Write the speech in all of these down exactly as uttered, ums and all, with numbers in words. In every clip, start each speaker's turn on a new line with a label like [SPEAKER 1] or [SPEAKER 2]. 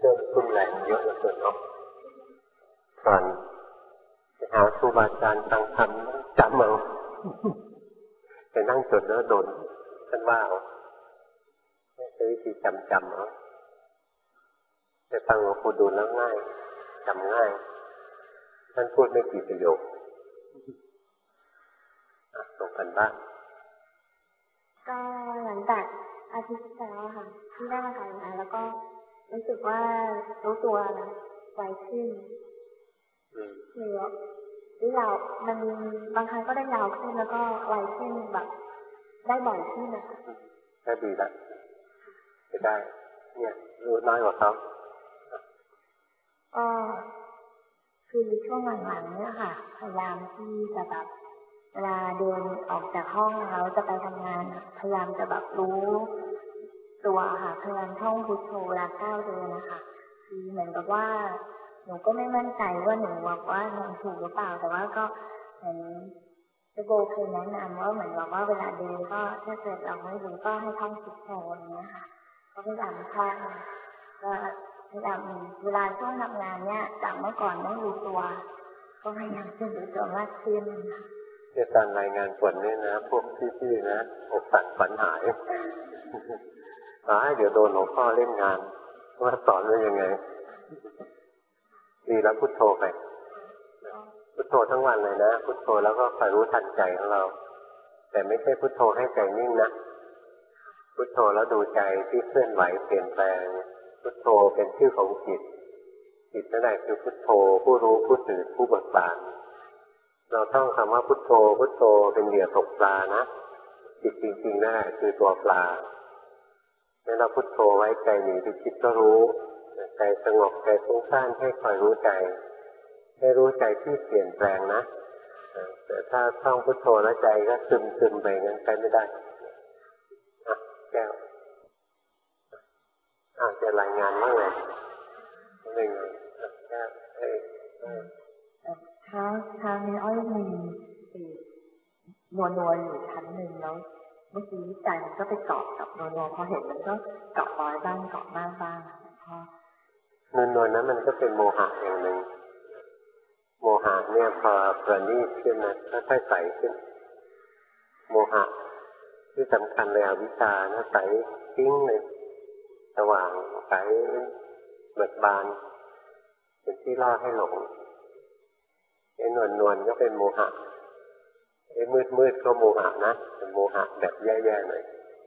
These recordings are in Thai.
[SPEAKER 1] รื่องทุ่มแรงเยอะเหลือเกินเนาะตอนไปหาครูบาอาจารย์ฟังธรรมจำเอาไปนั่งจดแล้วโดนท่านว่าเอาใช้วิธีจำจำเอาแต่ฟังหลวงปู่ดูลแล้วง่ายจำง่ายท่านพูดไม่กี่ประโยคตรงกันบ้าง
[SPEAKER 2] ก็หลังจากอาทิตย์ที่แล้วค่ะที่ได้มาทำงานแล้วก็รู้สึกว่ารู้ตัวไวขึ้นหรือหรือยาวมันบางครั้งก็ได้ยาวขึ้นแล้วก็ไวขึ้นแบบได้บ่อยขึ้นนะคะ
[SPEAKER 1] ก็ดีละจะได้เนี่ยรู้น้อยกว่าเขา
[SPEAKER 2] ก็คือช่วงหลังๆเนี่ยค่ะพยายามที่จะแบบเวลาเดินออกจากห้องแล้วจะไปทำงานพยายามจะแบบรู้ตัวค่ะพยายามท่องพุทโธเวลาก้าวเดินนะคะคือเหมือนกับว่าหนูก็ไม่มั่นใจว่าหนูบอกว่าหนูถูกหรือเปล่าแต่ว่าก็เหมือนจะโบเคยแนะนำว่าเหมือนบอกว่าเวลาเดินก็ถ้าเกิดเราไม่รู้ก็ให้ท่องพุทโธอย่างเงี้ยค่ะก็พยายามท่องก็พยายามเวลาช่วงทำงานเนี่ยจากเมื่อก่อนไม่รู้ตัวก็พยายามจะรู้ตัวมากขึ้น
[SPEAKER 1] ในการรายงานผลเนี่ยนะพวกพี่ๆนะอกสั่นขวัญหายตายเดี๋ยวโดนหลวงพ่อเล่นงานว่าสอนว่ายังไงดีแล้วพุทโธไปพุทโธทั้งวันเลยนะพุทโธแล้วก็คอยรู้ทันใจของเราแต่ไม่ใช่พุทโธให้ใจนิ่งนะพุทโธแล้วดูใจที่เคลื่อนไหวเปลี่ยนแปลงพุทโธเป็นชื่อของจิตจิตนั่นแหละคือพุทโธผู้รู้ผู้ตื่นผู้เบิกบานเราต้องคำว่าพุทโธพุทโธเป็นเหยื่อตกปลานะจิตจริงๆนั่นแหละคือตัวปลาแล้วเราพุทโธไว้ใจหนีไปคิดก็รู้ใจสงบใจฟุ้งซ่านให้คอยรู้ใจให้รู้ใจที่เปลี่ยนแปลงนะแต่ถ้าท่องพุทโธแล้วใจก็ซึมซึมไปงั้นใช้ไม่ได้อ่ะแก้วอ่ะจะรายงานว่าไงไม่ไงแก้วเอ้ย
[SPEAKER 2] เช้าเช้านี้อ้อยมีนวลนวลอยู่ชั้นหนึ่งแล้วเมื่อกี้ใจมันก็ไปเกาะกับนวลนวลพอเห็นมันก็เกาะร้อยบ้างเกาะมากบ้าง
[SPEAKER 1] นวลนวลนั้นมันก็เป็นโมหะอย่างหนึ่งโมหะเนี่ยพอประณีตขึ้นนะก็ค่อยใสขึ้นโมหะที่สำคัญเลยอวิชชานะใสทิ้งเลยสว่างใสเบิกบานเป็นที่ล่อให้หลงไอ้นวลนวลก็เป็นโมหะไอ้มืดมืดก็โมหะนะเป็นโมหะแบบแย่ๆหน่อย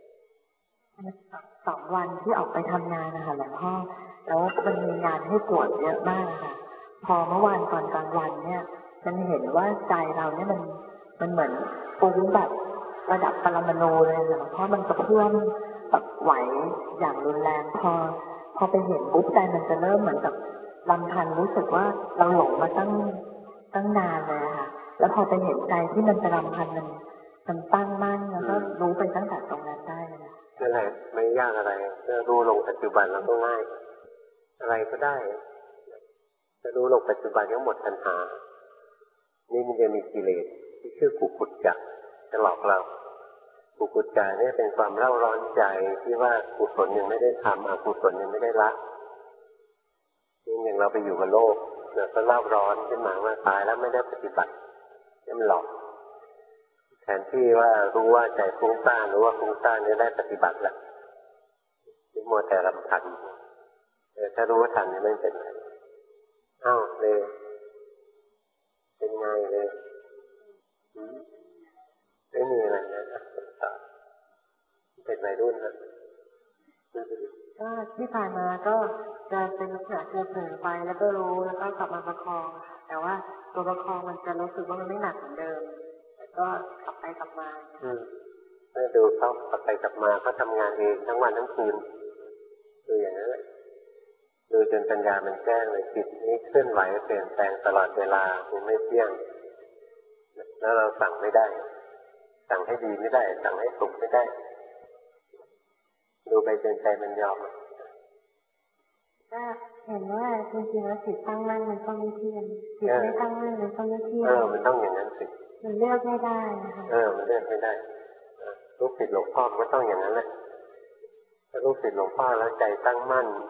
[SPEAKER 2] สองวันที่ออกไปทำงานนะคะหลวงพ่อแล้วมันมีงานให้ตรวจเยอะมากค่ะพอเมื่อวานตอนกลางวันเนี่ยฉันเห็นว่าใจเราเนี่ยมันมันเหมือนฟุ้งแบบระดับปรมาณูเลยหลวงพ่อมันกระเพื่อมแบบไหวอย่างรุนแรงพอพอไปเห็นปุ๊บใจมันจะเริ่มเหมือนกับลำพันรู้สึกว่าเราหลงมาตั้งตั้งนานเลยค่ะแล้วพอไปเห็นใจที่มันจะลำพันมันมันตั้งมั่นแล้วก็รู้ไปตั้งแต่ตรงนั้นได้เลย
[SPEAKER 1] นั่นแหละไม่ยากอะไรจะรู้ลงปัจจุบันแล้วก็ง่ายอะไรก็ได้จะรู้ลงปัจจุบันก็หมดปัญหานี่มันจะมีกิเลสที่ชื่อกุกุจจะจะหลอกเรากุกุจจะเนี่ยเป็นความเร่าร้อนใจที่ว่ากุศลยังไม่ได้ทำอกุศลยังไม่ได้ละนี่อย่างเราไปอยู่กับโลกเราก็เร่าร้อนขึ้นมาว่าตายแล้วไม่ได้ปฏิบัตินี่มันหลอกแทนที่ว่ารู้ว่าใจฟุ้งซ่านรู้ว่าฟุ้งซ่านเนี่ยได้ปฏิบัติแล้วนี่มัวแต่รำพันแต่ถ้ารู้ว่าทันนี่ไม่เป็นไรอ้าวเลยเป็นไงเลยไม่มีอะไรนะเป็นวัยรุ่นนะ
[SPEAKER 2] ก็ที่ผ่านมาก็จะเป็นลักษณะเผลอไปแล้วก็รู้แล้วก็กลับมาประคองแต่ว่าตัวประคองมันจะรู้สึกว่ามันไม่หนักเหมือนเดิมแล้วก็กลับไปกลับมา
[SPEAKER 1] อืมถ้าดูเขากลับไปกลับมาเขาทำงานเองทั้งวันทั้งคืนดูอย่างนั้นแหละดูจนปัญญามันแจ้งเลยจิตนี้เคลื่อนไหวเปลี่ยนแปลงตลอดเวลามันไม่เที่ยงแล้วเราสั่งไม่ได้สั่งให้ดีไม่ได้สั่งให้สุขไม่ได้ดูไปจนใจมันยอม
[SPEAKER 2] ก็เห็นว่าจริงๆแล้วจิตตั้งมั่นมันต้องไม่เที่ยงจิตไม่ตั้งมั่นมันต้องไม่เที่ยง
[SPEAKER 1] เออมันต้องอย่างนั้นสิ
[SPEAKER 2] มันเลือกไม่ได้นะคะ
[SPEAKER 1] เออมันเลือกไม่ได้ลูกศิษย์หลวงพ่อก็ต้องอย่างนั้นแหละถ้าลูกศิษย์หลวงพ่อแล้วใจตั้งมั่น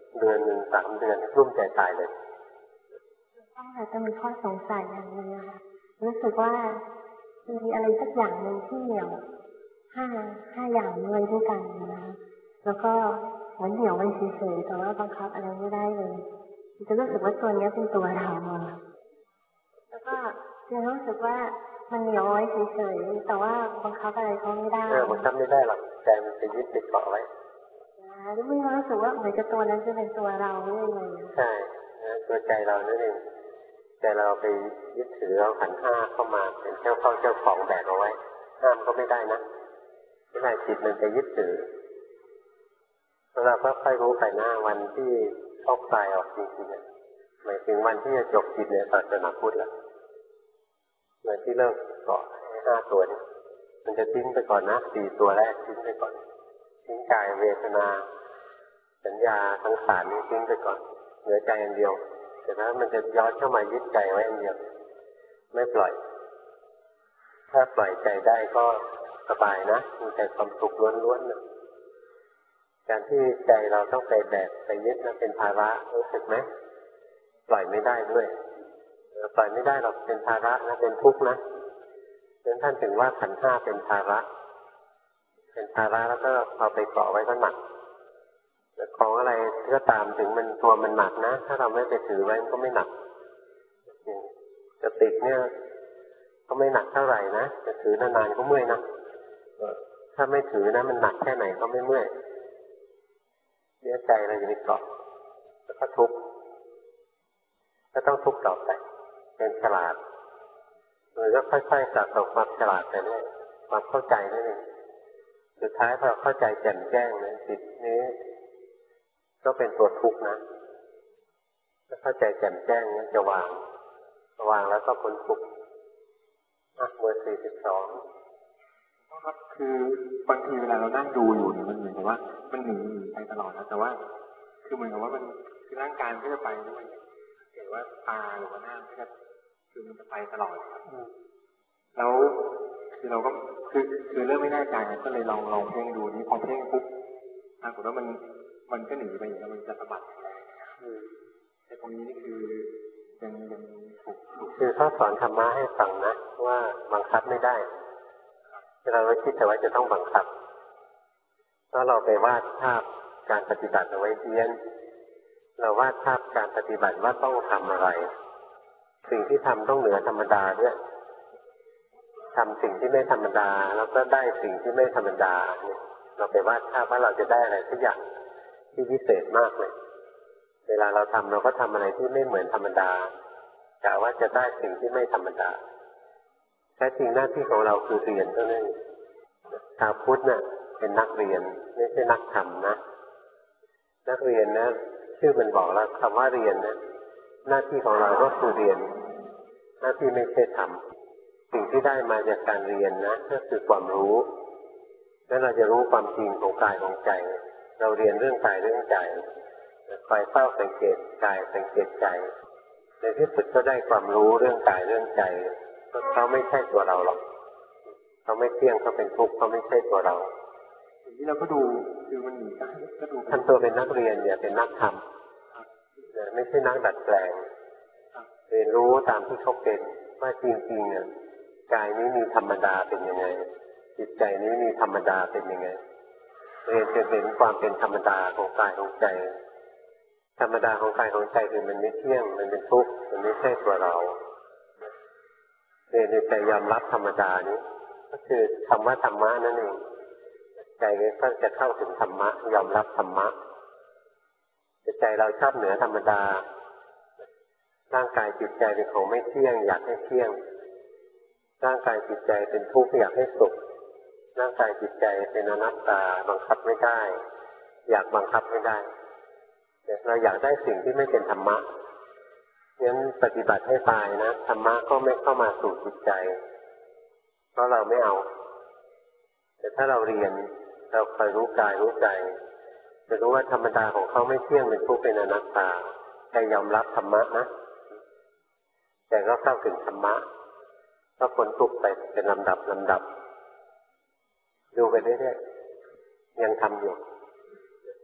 [SPEAKER 1] เดือนหนึ่งสามเดือนรุ่มใจตายเลย
[SPEAKER 2] ต้องแต่จะมีข้อสงสัยอย่างนึงนะคะรู้สึกว่ามีอะไรสักอย่างหนึ่งที่เหนี่ยวห้าห้าอย่างเลยด้วยกันนะคะแล้วก็เหมือนเหนี่ยวไว้เฉยๆแต่ว่าบังคับอะไรไม่ได้เลยจะรู้สึกว่าตัวนี้เป็นตัวเราแล้วก็ยังรู้สึกว่ามันเหนียวไว้เฉยๆแต่ว่าบังคับอะไรก็ไม่ได้
[SPEAKER 1] บังคับไม่ได้หรอกใจมันจะยึดติดเกาะไว้
[SPEAKER 2] แล้วไม่รู้สึกว่าเหมือนกับตัวนั้นจะเป็นตัวเราเลย
[SPEAKER 1] ใช่ตัวใจเรานั่นเองแต่เราไปยึดถือเอาขันธ์ห้าเข้ามาเป็นเจ้าเข้าเจ้าของแบกเอาไว้ห้ามก็ไม่ได้นะไม่ได้จิตมันจะยึดถือแล้วเราก็ค่อยรู้ไปหน้าวันที่ชอบคลายออกจริงๆหมายถึงวันที่จะจบจิตในศาสนาพุทธแล้วเหมือนที่เลิกเกาะห้าตัวนี้มันจะทิ้งไปก่อนนะสี่ตัวแรกทิ้งไปก่อนทิ้งกายเวทนาสัญญาทั้งสามนี้ทิ้งไปก่อนเหลือใจอันเดียวแต่ถ้ามันจะย้อนเข้ามายึดใจไว้อันเดียวไม่ปล่อยถ้าปล่อยใจได้ก็สบายนะมีแต่ความสุขล้วนๆนะการที่ใจเราต้องไปแบกไปยึดนั้นเป็นภาระรู้สึกไหมปล่อยไม่ได้ด้วยปล่อยไม่ได้หรอกเป็นภาระนะเป็นทุกข์นะฉะนั้นท่านถึงว่าขันธ์ห้าเป็นภาระเป็นภาระแล้วก็เอาไปเกาะไว้ก็หนักของอะไรก็ตามถึงมันตัวมันหนักนะถ้าเราไม่ไปถือไว้มันก็ไม่หนักกระติกเนี่ยก็ไม่หนักเท่าไหร่นะจะถือนานๆก็เมื่อยนะถ้าไม่ถือนะมันหนักแค่ไหนก็ไม่เมื่อยเสียใจเราจะไปเกาะแล้วก็ทุกข์ก็ต้องทุกข์ต่อไปเป็นฉลาดมันก็ค่อยๆสะสมความฉลาดไปเรื่อยความเข้าใจนั่นเองสุดท้ายพอเข้าใจแจ่มแจ้งนะจิตนี้ก็เป็นตัวทุกข์นะถ้าเข้าใจแจ่มแจ้งนี้จะวางวางแล้วก็พ้นทุกข์อ่ะเบอร์สี่สิบสอง
[SPEAKER 3] ครับคือบางทีเวลาเรานั่งดูอยู่เนี่ยมันเหมือนกับว่ามันหนีหนีไปตลอดนะแต่ว่าคือเหมือนกับว่ามันคือร่างกายมันก็จะไปด้วยเห็นว่าตาหรือว่าหน้ามันก็จะคือมันจะไปตลอดครับแล้วคือเราก็คือคือเริ่มไม่แน่ใจก็เลยลองลองเพ่งดูนี่พอเพ่งปุ๊บปรากฏว่ามันมันก็หนีไปอย่างนี้มันจะสะบัดแต่ตรงนี้นี่คือยังยังถูก
[SPEAKER 1] คือเขาสอนธรรมะให้ฟังนะว่าบังคับไม่ได้เราไม่คิดแต่ว่าจะต้องบังคับเพราะเราไปวาดภาพการปฏิบัติเอาไว้เพี้ยนเราวาดภาพการปฏิบัติว่าต้องทำอะไรสิ่งที่ทำต้องเหนือธรรมดาด้วยทำสิ่งที่ไม่ธรรมดาแล้วก็ได้สิ่งที่ไม่ธรรมดาเนี่ยเราไปวาดภาพว่าเราจะได้อะไรสักอย่างที่พิเศษมากเลยเวลาเราทำเราก็ทำอะไรที่ไม่เหมือนธรรมดากะว่าจะได้สิ่งที่ไม่ธรรมดาแท้จริงหน้าที่ของเราคือเรียนเท่านั้นชาวพุทธน่ะเป็นนักเรียนไม่ใช่นักธรรมนะนักเรียนนะชื่อมันบอกแล้วคำว่าเรียนนะหน้าที่ของเราก็คือเรียนหน้าที่ไม่ใช่ทำสิ่งที่ได้มาจากการเรียนนะก็คือความรู้แล้วเราจะรู้ความจริงของกายของใจเราเรียนเรื่องกายเรื่องใจคอยเฝ้าสังเกตกายสังเกตใจในที่สุดก็ได้ความรู้เรื่องกายเรื่องใจเขาไม่ใช่ตัวเราหรอกเขาไม่เที่ยงเขาเป็นทุกข์เขาไม่ใช่ตัวเรา
[SPEAKER 3] อย่างนี้เราก็ดูคือมันหนีได้ก็ดู
[SPEAKER 1] ทำตัวเป็นนักเรียนอย่าเป็นนักธรรมไม่ใช่นักดัดแปลงเรียนรู้ตามที่เขาเป็นว่าจริงๆอ่ะกายนี้มีธรรมดาเป็นยังไงจิตใจนี้มีธรรมดาเป็นยังไงเรียนจะเห็นความเป็นธรรมดาของกายของใจธรรมดาของกายของใจคือมันไม่เที่ยงมันเป็นทุกข์มันไม่ใช่ตัวเราเรียนในใจยอมรับธรรมดานี้ก็คือคำว่าธรรมะนั่นเองใจก็จะเข้าถึงธรรมะยอมรับธรรมะแต่ใจเราชอบเหนือธรรมดาร่างกายจิตใจเป็นของไม่เที่ยงอยากให้เที่ยงร่างกายจิตใจเป็นทุกข์อยากให้สุขร่างกายจิตใจเป็นอนัตตาบังคับไม่ได้อยากบังคับไม่ได้เราอยากได้สิ่งที่ไม่เป็นธรรมะงั้นปฏิบัติให้ตายนะธรรมะก็ไม่เข้ามาสู่จิตใจเพราะเราไม่เอาแต่ถ้าเราเรียนเราคอยรู้กายรู้ใจจะรู้ว่าธรรมดาของเขาไม่เที่ยงเป็นทุกข์เป็นอนัตตาใจยอมรับธรรมะนะแต่ก็เข้าถึงธรรมะก็พ้นทุกข์ไปเป็นลำดับลำดับดูไปเรื่อยๆยังทำอยู่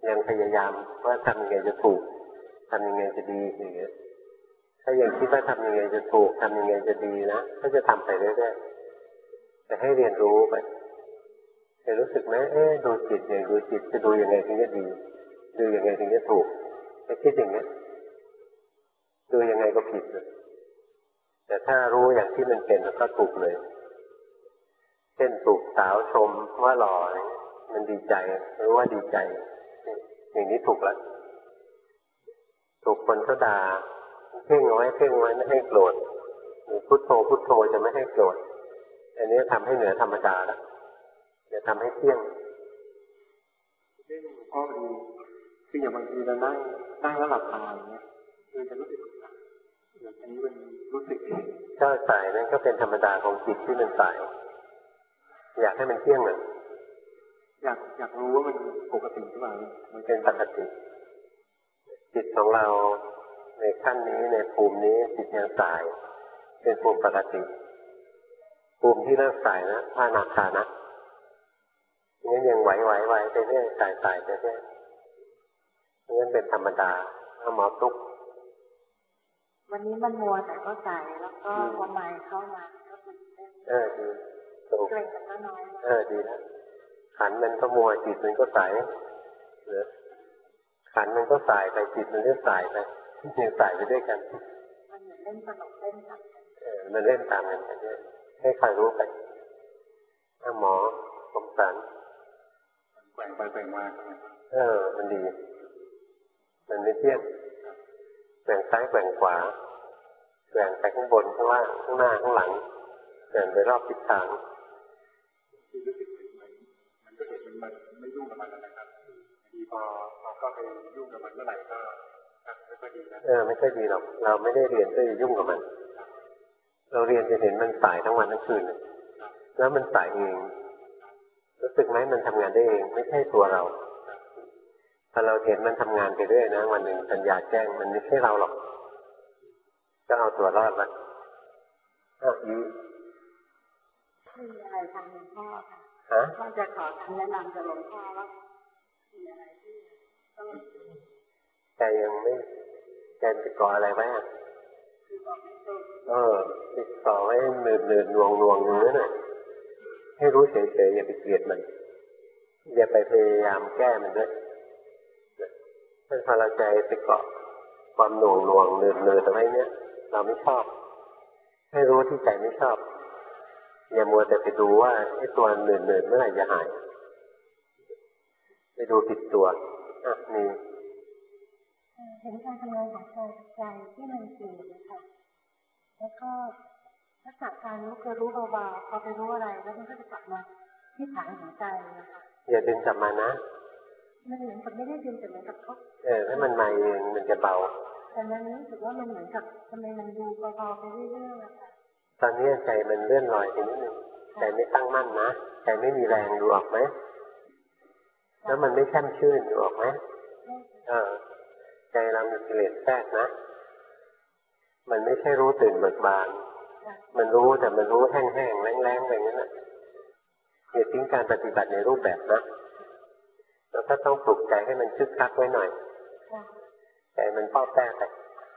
[SPEAKER 1] ยังพยายามว่าทำยังไงจะถูกทำยังไงจะดีอย่างเงี้ยถ้ายังคิดว่าทำยังไงจะถูกทำยังไงจะดีนะก็จะทำไปเรื่อยๆแต่ให้เรียนรู้ไปจะรู้สึกไหมเอ๊ะดูจิตอย่างดูจิตจะดูยังไงถึงจะดีดูยังไงถึงจะถูกไอ้คิดอย่างเงี้ยดูยังไงก็ผิดเลยแต่ถ้ารู้อย่างที่มันเป็นแล้วก็ถูกเลยเช่นถูกสาวชมว่าหล่อมันดีใจรู้ว่าดีใจอย่างนี้ถูกแล้วถูกคนเขาด่าเพ่งเอาไว้เพ่งไว้ไม่ให้โกรธพุทโธพุทโธจะไม่ให้โกรธอันนี้ทำให้เหนือธรรมดาแล้วจะทำให้เที่ยง
[SPEAKER 3] เรื่องก็ดีคืออย่างบางทีเรานั่งนั่งแล้วหลับตาอย่างเงี้ยคือจะรู้สึกอย่างอันนี้มันรู้สึกเอง
[SPEAKER 1] ถ้าสายนั้นก็เป็นธรรมดาของจิตที่มันสายอยากให้มันเที่ยงเหรอ
[SPEAKER 3] อยากอยากรู้ว่ามันปกติหรือเปล่า
[SPEAKER 1] มันเป็นปกติจิตของเราในขั้นนี้ในภูมินี้จิตยังสายเป็นภูมิปกติภูมิที่เลิกสายนะพระอนาคานะงั้นยังไหวไหวไหวไปเรื่อยสายสายไปเรื่อยงั้นเป็นธรรมดาถ้าหมอทุก
[SPEAKER 2] วันนี้มันมัวแต่ก็ใส่แล้วก็พอใหม่เข้ามาก็ตื่นเต้น
[SPEAKER 1] เออดีถูก
[SPEAKER 2] เกรงกันก็น้อย
[SPEAKER 1] เออดีนะขันมันก็มัวจิตมันก็ใสเหรือขันมันก็สายไปจิตมันก็สายไปยังสายไปด้วยกัน
[SPEAKER 2] มันเหมือนเล่นตลกเล่นตามกัน
[SPEAKER 1] เออมันเล่นตามกันไปด้วยให้ใครรู้ไปถ้าหมอสมสาร
[SPEAKER 3] แกว่งไปแกว่งมา
[SPEAKER 1] เออมันดีมันไม่เที่ยงแกว่งซ้ายแกว่งขวาแกว่งไปข้างบนข้างล่างข้างหน้าข้างหลังแกว่งไปรอบทิศทาง
[SPEAKER 3] ที่รู้สึกมันก็เห็นมันไม่ยุ่งกับมันนะครับดีพอพอก็ไปยุ่งกับมันเมื่อไหร่ก็ไม่ค่อยดีนะ
[SPEAKER 1] เออไม่ค่อยดีหรอกเราไม่ได้เรียนเพื่อจะยุ่งกับมันเราเรียนจะเห็นมันสายทั้งวันทั้งคืนแล้วมันสายเองรู้สึกไหมมันทำงานได้เองไม่ใช่ตัวเราถ้าเราเห็นมันทำงานไปเรื่อยนะวันหนึ่งปัญญาแจ้งมันไม่ใช่เราหรอกก็เอาตัวรอดละอ้าวอี
[SPEAKER 2] มีอะไรทางหลวงพ่อค่ะ
[SPEAKER 1] ฮะ
[SPEAKER 2] ก็จะขอคำแนะนำจากหลวงพ่อว่ามีอะไรที่ต้อง
[SPEAKER 1] ใจยังไม่ใจติดก่ออะไรไว้อ่ะเออติดต่อไว้เหนื่อยเหนื่อยหน่วงหน่วงอย่างนั้นน่ะให้รู้เฉยๆอย่าไปเกลียดมันอย่าไปพยายามแก้มันด้วยถ้าพอเราใจไปเกาะความหน่วงหน่วงเหนื่อยเหนื่อยตรงนี้เนี่ยเราไม่ชอบให้รู้ที่ใจไม่ชอบอย่ามัวแต่ไปดูว่าไอ้ตัวเหนื่อยเหนื่อยเมื่อไหร่จะหายไปดูผิดตัวอ่ะนี่
[SPEAKER 2] เห็นการทำงานของใจที่มันเปลี่ยนนะคะแล้วก็ลักษณะการรู้คือรู้เบาๆพอไปรู้อะไรแล้วมันก็จะกลับมาที่ฐานของใจนะคะ
[SPEAKER 1] อย่าดึงกลับมานะ
[SPEAKER 2] มันเหมือนกับไม่ได้ดึงแต่เหมือนกับเขา
[SPEAKER 1] เออถ้ามันมาเองมันจะเบา
[SPEAKER 2] แต่มันรู้สึกว่ามันเหมือนกับทำไมมันดูเบาๆไปเรื่อยๆนะคะ
[SPEAKER 1] ตอนนี้ใจมันเลื่อนลอยไปนิดนึงใจไม่ตั้งมั่นนะใจไม่มีแรงดูออกไหมแล้วมันไม่แช่มชื่นดูออกไหมเออใจเรามีกิเลสแทรกนะมันไม่ใช่รู้ตื่นเบิกบานมันรู้แต่มันรู้แห้งๆแรงๆอะไรนั้นน่ะอย่าทิ้งการปฏิบัติในรูปแบบนะเราก็ต้องปลุกใจให้มันคึกคักไว้หน่อยใจมันป้อแป้ไป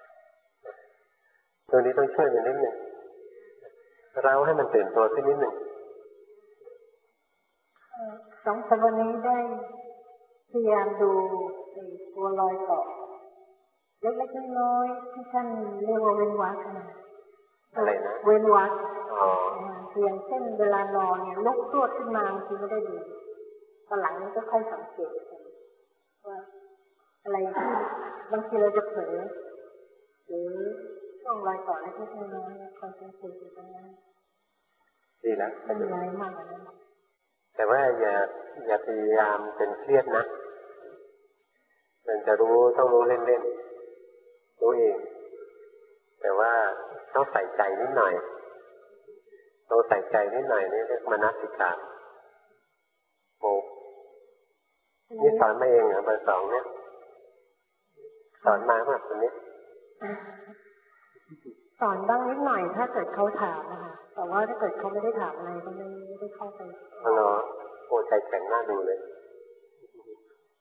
[SPEAKER 1] ตัวนี้ต้องช่วยมันนิดหนึ่งเราให้มันตื่นตัวขึ้นนิดหนึ่ง
[SPEAKER 2] สองสามวันนี้ได้พยายามดูตัวรอยต่อเล็กๆน้อยๆที่ท่านเรียกว่าเว้นวรรคนะ
[SPEAKER 1] อะไรนะ
[SPEAKER 2] เว้นวรรคเพียงเช่นเวลานอนเนี่ยลุกตัวขึ้นมาบางทีไม่ได้ดูตอนหลังนี้ก็ค่อยสังเกตว่าอะไรที่บางทีเราจะเผลอหรือช่วงรอยต่อเล็กๆน้อยๆคอยสังเกตอยู่ตรงนั้น
[SPEAKER 1] ดีแล้ว
[SPEAKER 2] ไม่มีอะไรมากกว่านั้น
[SPEAKER 1] แต่ว่าอย่าอย่าพยายามเป็นเครียดนะมันจะรู้ต้องรู้เล่นๆรู้เองแต่ว่าต้องใส่ใจนิดหน่อยต้องใส่ใจนิดหน่อยนี่เรียกมนสิการโอ้นี่สอนมาเองเหรอเบอร์สองเนี่ยสอนมาแบบนี้
[SPEAKER 2] สอนบ้างนิดหน่อยถ้าเกิดเขาถามนะคะแต่ว่าถ้าเกิดเขาไม่ได้ถามอะไรก็ไม่ได้เข้าไป
[SPEAKER 1] อ๋อโอ้ใจแข็งน่าดูเลย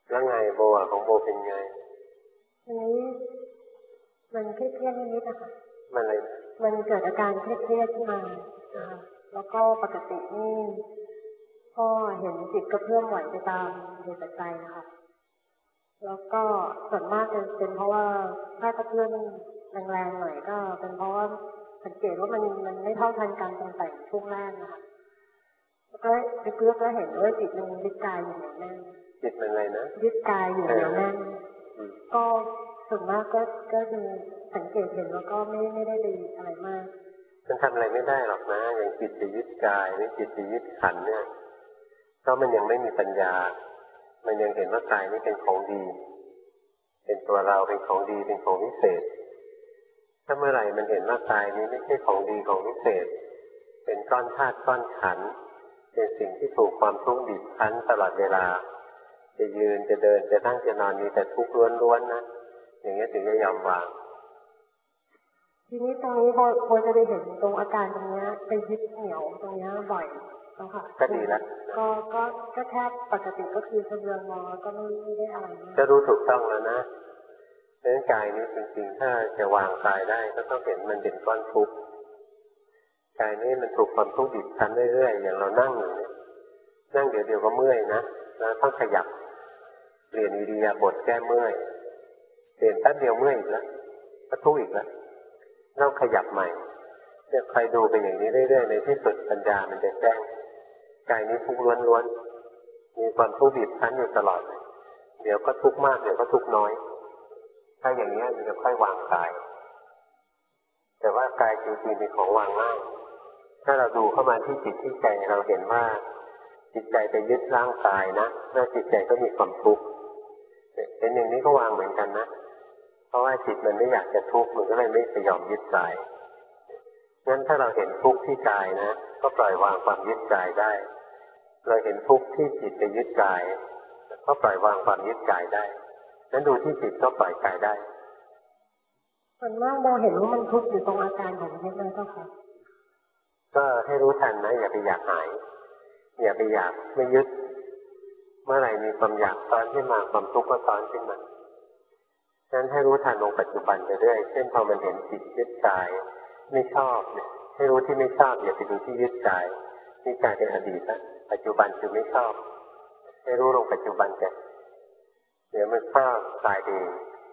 [SPEAKER 1] แล้วไงโบอ่ะของโบเป็นไง
[SPEAKER 2] อันนี้มันเครียดๆนิดๆนะคะ
[SPEAKER 1] มันอะไร
[SPEAKER 2] มันเกิดอาการเครียดๆขึ้นมานะคะแล้วก็ปกตินี่ก็เห็นจิตกระเพื่อมไหวไปตามเหตุปัจจัยนะคะแล้วก็ส่วนมากจะเป็นเพราะว่าถ้ากระเพื่อมแรงๆหน่อยก็เป็นเพราะว่าสังเกตว่ามันมันไม่เท่าทันการปรุงแต่งช่วงแรกนะคะแล้วก็ไปเพื่อก็เห็นว่าจิตมันยึดกายอยู่เหนียวแน่น
[SPEAKER 1] จิตมันอะไรนะ
[SPEAKER 2] ยึดกายอยู่เหนียวแน่นก็ส่วนมากก็ก็ดูสังเกตเห็นแล้วก็ไม่ไม่ได้ดีอะไรมาก
[SPEAKER 1] มันทำอะไรไม่ได้หรอกนะอย่างจิตจะยึดกายหรือจิตจะยึดขันธ์เนี่ยก็มันยังไม่มีปัญญามันยังเห็นว่ากายนี้เป็นของดีเป็นตัวเราเป็นของดีเป็นของวิเศษถ้าเมื่อไหร่มันเห็นว่ากายนี้ไม่ใช่ของดีของวิเศษเป็นก้อนธาตุก้อนขันธ์เป็นสิ่งที่ถูกความทุกข์บีบคั้นตลอดเวลาจะยืนจะเดินจะนั่งจะนอนมีแต่ทุกข์ล้วนๆนะอย่างนี้ถึงจะยอมวาง
[SPEAKER 2] ทีนี้ตรงนี้พอพอจะได้เห็นตรงอาการตรงนี้ไปยึดเหนี่ยวตรงนี้บ่อยแล้วค่ะ
[SPEAKER 1] ก็ดีแล้ว
[SPEAKER 2] ก็ก็ก็แค่ปกติก็คือเฉลียวมอก็ไม่ได้อะไร
[SPEAKER 1] จะรู้ถูกต้องแล้วนะเรื่องกายนี้จริงๆถ้าจะวางกายได้ก็ต้องเห็นมันเป็นก้อนทุกข์กายนี้มันถูกความทุกข์บีบคั้นเรื่อยๆอย่างเรานั่งอยู่เนี่ยนั่งเดี๋ยวเดียวก็เมื่อยนะแล้วต้องขยับเปลี่ยนอิริยาบถแก้เมื่อยเปลี่ยนแป๊บเดียวเมื่อยอีกแล้วก็ทุกข์อีกแล้วต้องขยับใหม่เนี่ยใครดูไปอย่างนี้เรื่อยๆในที่สุดปัญญามันจะแจ้งกายนี้ทุกข์ล้วนๆมีความทุกข์บีบคั้นอยู่ตลอดเลยเดี๋ยวก็ทุกข์มากเดี๋ยวก็ทุกข์น้อยถ้าอย่างนี้มันจะค่อยวางกายแต่ว่ากายจริงๆเป็นของวางง่ายถ้าเราดูเข้ามาที่จิตที่ใจเราเห็นว่าจิตใจไปยึดร่างกายนะแล้วจิตใจก็มีความทุกข์เป็นอย่างนี้ก็วางเหมือนกันนะเพราะว่าจิตมันไม่อยากจะทุกข์มันก็เลยไม่ไปยอมยึดกายงั้นถ้าเราเห็นทุกข์ที่กายนะก็ปล่อยวางความยึดกายได้เราเห็นทุกข์ที่จิตไปยึดกายก็ปล่อยวางความยึดกายได้งั้นดูที่จิตก็ปล่อยกายได้
[SPEAKER 2] ส่วนมากเราเห็นว่ามันทุกข์อยู่ตรงอาการของจิตนั่นก็ค่ะ
[SPEAKER 1] ก็ให้รู้ทันนะอย่าไปอยากหายอย่าไปอยากไม่ยึดเมื่อไหร่มีความอยากซ้อนขึ้นมาความทุกข์ก็ซ้อนขึ้นมาฉะนั้นให้รู้ทันลงปัจจุบันไปเรื่อยเช่นพอมันเห็นจิตยึดกายไม่ชอบเนี่ยให้รู้ที่ไม่ชอบอย่าไปดูที่ยึดกายนี่กายเป็นอดีตนะปัจจุบันคือไม่ชอบให้รู้ลงปัจจุบันกันเดี๋ยวมันก็ตายเอง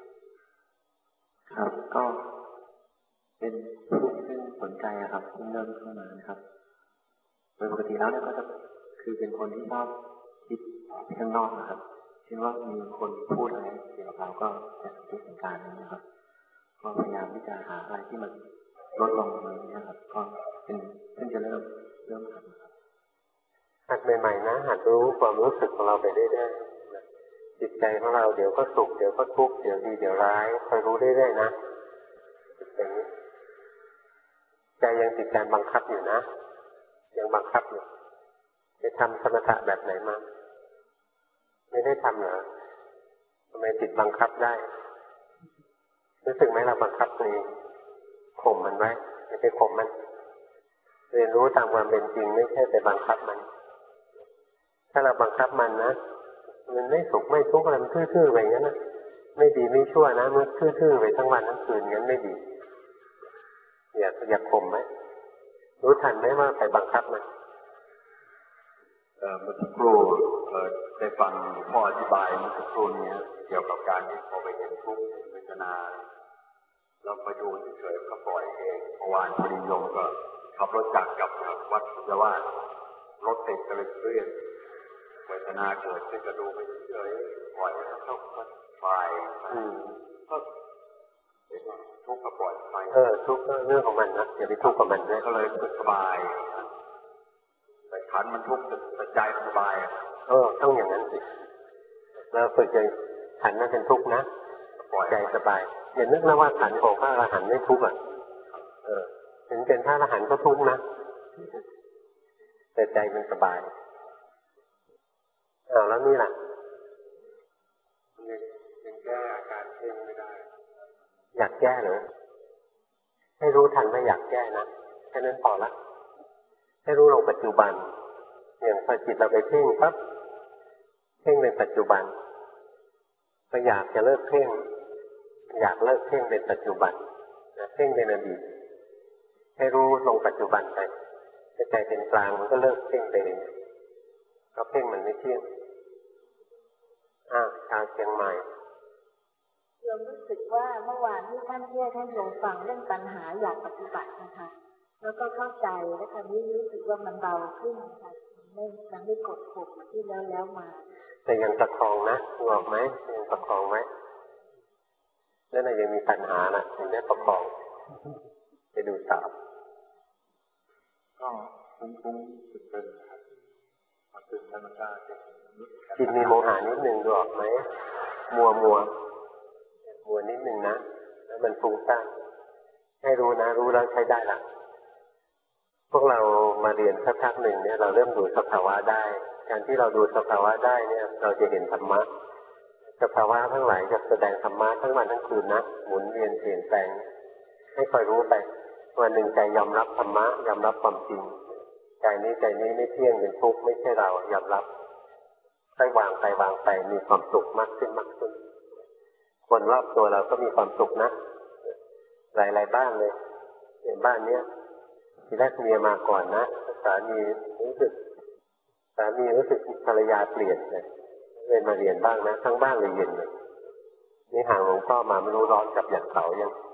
[SPEAKER 3] ครับก็เป็นผู้ที่สนใจครับที่เริ่มเข้ามานะครับโดยปกติแล้วเนี่ยก็จะคือเป็นคนที่ชอบคิดไปข้างนอกนะครับเช่นว่ามีคนพูดอะไรเกี่ยวกับเราก็จะสังเกตสังการนะครับก็พยายามที่จะหาอะไรที่มันลดลงเลยนะครับก็เป็นเพิ่งจะเริ่มเริ่มทำครับ
[SPEAKER 1] หัดใหม่ๆนะหัดรู้ความรู้สึกของเราไปเรื่อยๆจิตใจของเราเดี๋ยวก็สุขเดี๋ยวก็ทุกข์เดี๋ยวดีเดี๋ยวร้ายคอยรู้เรื่อยๆนะอย่างนี้ใจยังติดการบังคับอยู่นะยังบังคับอยู่ไปทำสมถะแบบไหนมาไม่ได้ทำเหรอทำไมจิตบังคับได้รู้สึกไหมเราบังคับตัวเองข่มมันไว้ไม่ไปข่มมันเรียนรู้ตามความเป็นจริงไม่ใช่ไปบังคับมันถ้าเราบังคับมันนะมันไม่สุขไม่ทุกข์อะไรมันทื่อๆไปอย่างนั้นนะไม่ดีไม่ชั่วนะมันทื่อๆไปทั้งวันทั้งคืนงั้นไม่ดีอย่าอย่าข่มไหมรู้ทันไหมว่าไปบังคับมัน
[SPEAKER 3] เมื่อสักครู่ได้ฟังพ่ออธิบายเมื่อสักครู่นี้เกี่ยวกับการที่พอไปเห็นทุกข์เวทนาเราไปดูเฉยๆก็ปล่อยเองเมื่อวานพอดีโยมก็ขับรถจากกลับวัดจะว่ารถติดกันเลยเครียดเวทนาเกิดขึ้นก็ดูไปเฉยๆปล่อยแล้วเข้าวัดไปก็เห็นว่าทุกข์ก็ปล่อยไป
[SPEAKER 1] เออทุกข์ก็เรื่องของมันนะอย่าไปทุกข์กับมันด้วย
[SPEAKER 3] ก็เลยสบายแต่ขันมันทุกข์แต่ใจสบาย
[SPEAKER 1] เออต้องอย่างนั้นสิแล้วฝึกใจขันนั่นเป็นทุกข์นะใจสบายอย่านึกนะว่าขันของพระอรหันต์ไม่ทุกข์อ่ะเออถึงเป็นพระอรหันต์ก็ทุกข์นะแต่ใจมันสบายอ้าวแล้วนี่ล่ะ
[SPEAKER 3] ยังแก้อาการเพ่งไม่ได้
[SPEAKER 1] อยากแก้เหรอให้รู้ทันว่าอยากแก้นะแค่นั้นพอละให้รู้ลงปัจจุบันอย่างพอจิตเราไปเพ่งปั๊บเพ่งในปัจจุบันก็อยากจะเลิกเพ่งอยากเลิกเพ่งเป็นปัจจุบันนะเพ่งเป็นอดีตให้รู้ลงปัจจุบันไปใจเป็นกลางมันก็เลิกเพ่งไปเองเพราะเพ่งมันไม่เที่ยงอ้าวชาวเชียงใหม่
[SPEAKER 2] โยมรู้สึกว่าเมื่อวานที่ท่านเทศน์ให้โยมฟังเรื่องปัญหาอยากปฏิบัตินะคะแล้วก็เข้าใจแล้วคราวนี้รู้สึกว่ามันเบาขึ้นค่ะไม่ยังไม่กดข่มที่แล้วแล้วมา
[SPEAKER 1] แต่ยังประคองนะงอกไหมยังประคองไหมแล้วน่ะยังมีปัญหาน่ะยังได้ประคองไปดูสาว
[SPEAKER 3] ก็ฟุ้งๆสุดเป็นครับมาตื่นธรรมชาติ
[SPEAKER 1] จิตมีโมหะนิดนึงดูออกไหมมัวมัวมัวนิดนึงนะแล้วมันฟุ้งซ่านให้รู้นะรู้แล้วใช้ได้ละพวกเรามาเรียนสักพักหนึ่งเนี่ยเราเริ่มดูสภาวะได้การที่เราดูสภาวะได้เนี่ยเราจะเห็นธรรมะสภาวะทั้งหลายจะแสดงธรรมะทั้งวันทั้งคืนนะหมุนเวียนเปลี่ยนแปลงให้คอยรู้ไปวันหนึ่งใจยอมรับธรรมะยอมรับความจริงใจนี้ใจนี้ไม่เที่ยงเป็นทุกข์ไม่ใช่เรายอมรับค่อยวางไปวางไปมีความสุขมากขึ้นมากขึ้นคนรอบตัวเราก็มีความสุขนะหลายๆบ้านเลยในบ้านเนี้ยทีแรกเมียมาก่อนนะสามีรู้สึกสามีรู้สึกภรรยาเปลี่ยนเลยเลยมาเรียนบ้างนะทั้งบ้านเลยเย็นเลยนี่ห่างหลวงพ่อมาไม่รู้ร้อนกับอย่างเขายัง